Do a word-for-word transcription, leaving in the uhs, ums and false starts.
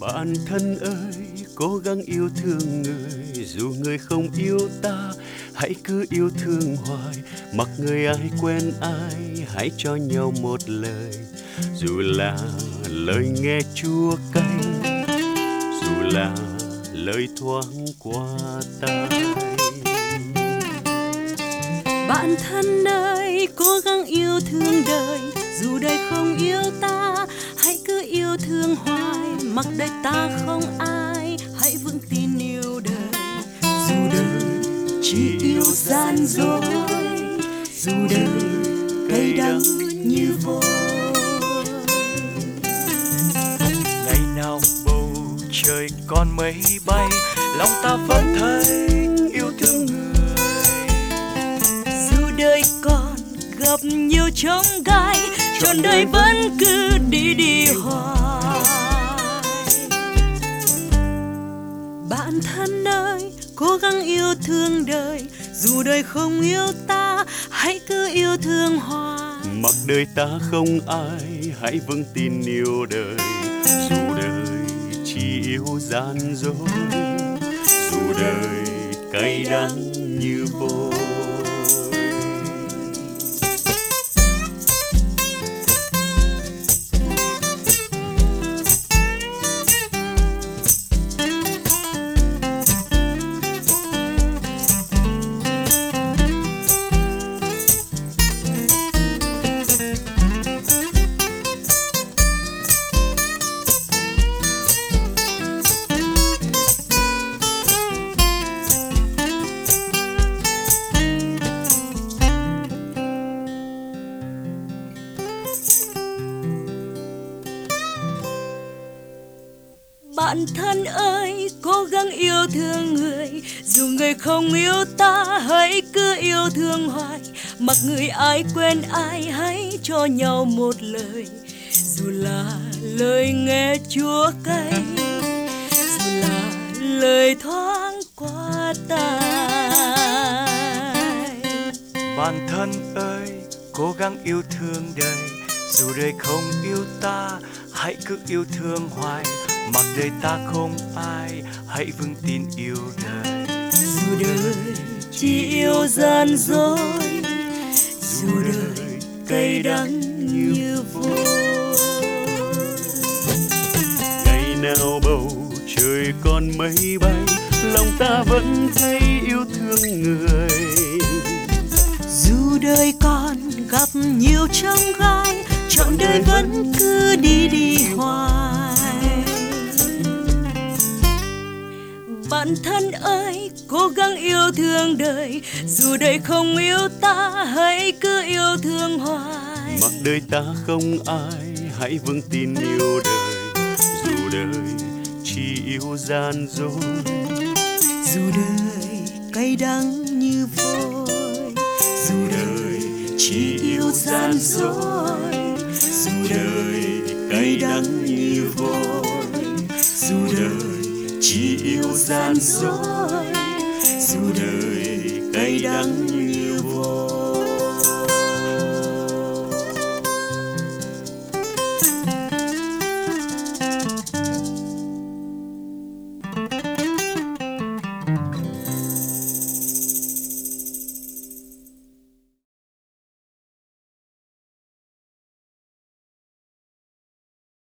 Bạn thân ơi, cố gắng yêu thương người, dù người không yêu ta, hãy cứ yêu thương hoài. Mặc người ai quen ai, hãy cho nhau một lời, dù là lời nghe chua cay, dù là lời thoáng qua tai. Bạn thân ơi, cố gắng yêu thương đời, dù đời không yêu ta, hãy cứ yêu thương hoài. Mặc đời ta không ai, hãy vững tin yêu đời, dù đời chỉ yêu gian dối, dù đời cay đắng như vôi. Ngày nào bầu trời còn mây bay, lòng ta vẫn thấy yêu thương người. Dù đời còn gặp nhiều chông gai, trọn đời vẫn cứ đi đi hoài. Bạn thân ơi, cố gắng yêu thương đời, dù đời không yêu ta, hãy cứ yêu thương hoài. Mặc đời ta không ai, hãy vững tin yêu đời, dù đời chỉ yêu gian dối, dù đời cay đắng như vôi. Bạn thân ơi, cố gắng yêu thương người, dù người không yêu ta, hãy cứ yêu thương hoài. Mặc người ai quen ai, hãy cho nhau một lời, dù là lời nghe chua cay, dù là lời thoáng qua tai. Bạn thân ơi, cố gắng yêu thương đời, dù đời không yêu ta, hãy cứ yêu thương hoài. Mặc đời ta không ai, hãy vững tin yêu đời, dù đời chỉ yêu gian dối, dù đời cay đắng như vôi. Ngày nào bầu trời còn mây bay, lòng ta vẫn thấy yêu thương người. Dù đời còn gặp nhiều chông gai, trọn đời vẫn cứ đi đi hoài. Bạn thân ơi, cố gắng yêu thương đời, dù đời không yêu ta, hãy cứ yêu thương hoài. Mặc đời ta không ai, hãy vững tin yêu đời, dù đời chỉ yêu gian dối, dù đời cay đắng như vôi, dù đời chỉ yêu gian dối, dù đời cay đắng như vôi, dù đời chỉ yêu gian dối, dù đời cay đắng như